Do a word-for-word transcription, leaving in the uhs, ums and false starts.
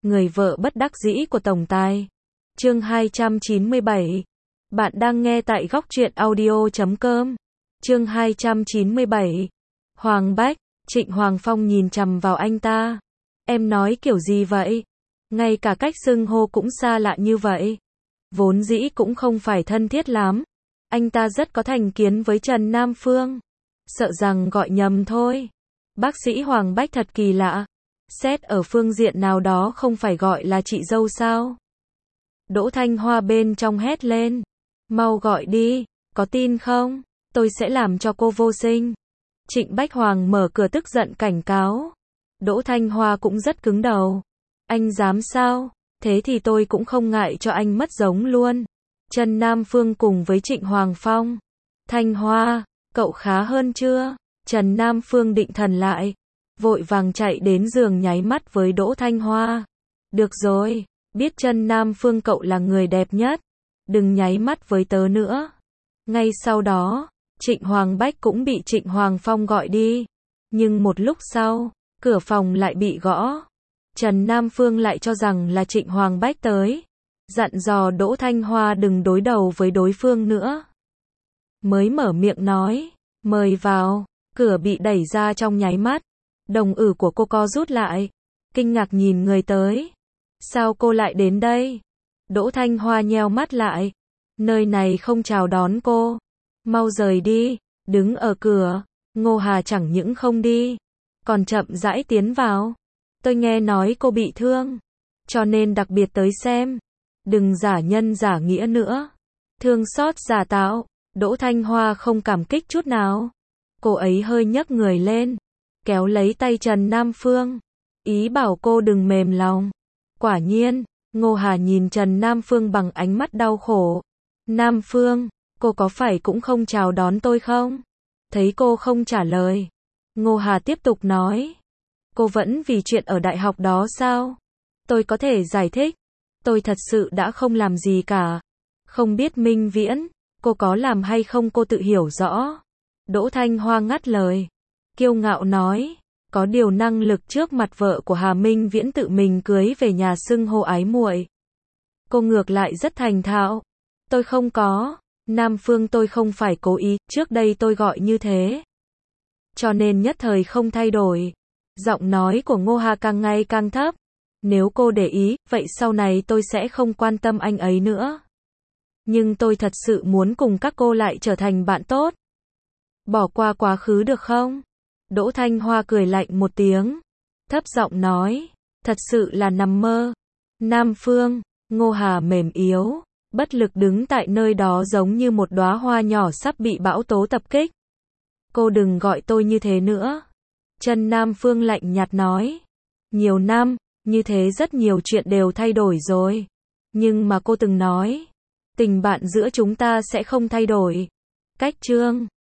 Người vợ bất đắc dĩ của tổng tài. Chương hai trăm chín mươi bảy. Bạn đang nghe tại góc truyện audio chấm com. Chương hai trăm chín mươi bảy. Hoàng Bách. Trịnh Hoàng Phong nhìn chằm vào anh ta. Em nói kiểu gì vậy? Ngay cả cách xưng hô cũng xa lạ như vậy. Vốn dĩ cũng không phải thân thiết lắm. Anh ta rất có thành kiến với Trần Nam Phương. Sợ rằng gọi nhầm thôi. Bác sĩ Hoàng Bách thật kỳ lạ. Xét ở phương diện nào đó không phải gọi là chị dâu sao? Đỗ Thanh Hoa bên trong hét lên. Mau gọi đi, có tin không? Tôi sẽ làm cho cô vô sinh. Trịnh Bách Hoàng mở cửa tức giận cảnh cáo. Đỗ Thanh Hoa cũng rất cứng đầu. Anh dám sao? Thế thì tôi cũng không ngại cho anh mất giống luôn. Trần Nam Phương cùng với Trịnh Hoàng Phong. Thanh Hoa, cậu khá hơn chưa? Trần Nam Phương định thần lại. Vội vàng chạy đến giường nháy mắt với Đỗ Thanh Hoa. Được rồi, biết Trần Nam Phương cậu là người đẹp nhất. Đừng nháy mắt với tớ nữa. Ngay sau đó, Trịnh Hoàng Bách cũng bị Trịnh Hoàng Phong gọi đi. Nhưng một lúc sau, cửa phòng lại bị gõ. Trần Nam Phương lại cho rằng là Trịnh Hoàng Bách tới. Dặn dò Đỗ Thanh Hoa đừng đối đầu với đối phương nữa. Mới mở miệng nói, mời vào, cửa bị đẩy ra trong nháy mắt. Đồng ử của cô co rút lại. Kinh ngạc nhìn người tới. Sao cô lại đến đây? Đỗ Thanh Hoa nheo mắt lại. Nơi này không chào đón cô. Mau rời đi. Đứng ở cửa. Ngô Hà chẳng những không đi, còn chậm rãi tiến vào. Tôi nghe nói cô bị thương, cho nên đặc biệt tới xem. Đừng giả nhân giả nghĩa nữa. Thương xót giả tạo. Đỗ Thanh Hoa không cảm kích chút nào. Cô ấy hơi nhấc người lên, kéo lấy tay Trần Nam Phương, ý bảo cô đừng mềm lòng. Quả nhiên, Ngô Hà nhìn Trần Nam Phương bằng ánh mắt đau khổ. Nam Phương, cô có phải cũng không chào đón tôi không? Thấy cô không trả lời, Ngô Hà tiếp tục nói. Cô vẫn vì chuyện ở đại học đó sao? Tôi có thể giải thích. Tôi thật sự đã không làm gì cả. Không biết Minh Viễn, cô có làm hay không cô tự hiểu rõ. Đỗ Thanh Hoa ngắt lời. Kiêu ngạo nói. Có điều năng lực trước mặt vợ của Hà Minh Viễn tự mình cưới về nhà xưng hô ái muội. Cô ngược lại rất thành thạo. Tôi không có. Nam Phương tôi không phải cố ý, trước đây tôi gọi như thế. Cho nên nhất thời không thay đổi. Giọng nói của Ngô Hà càng ngày càng thấp. Nếu cô để ý, vậy sau này tôi sẽ không quan tâm anh ấy nữa. Nhưng tôi thật sự muốn cùng các cô lại trở thành bạn tốt. Bỏ qua quá khứ được không? Đỗ Thanh Hoa cười lạnh một tiếng. Thấp giọng nói. Thật sự là nằm mơ. Nam Phương, Ngô Hà mềm yếu, bất lực đứng tại nơi đó giống như một đóa hoa nhỏ sắp bị bão tố tập kích. Cô đừng gọi tôi như thế nữa. Trần Nam Phương lạnh nhạt nói. Nhiều năm, như thế rất nhiều chuyện đều thay đổi rồi. Nhưng mà cô từng nói, tình bạn giữa chúng ta sẽ không thay đổi. Cách chương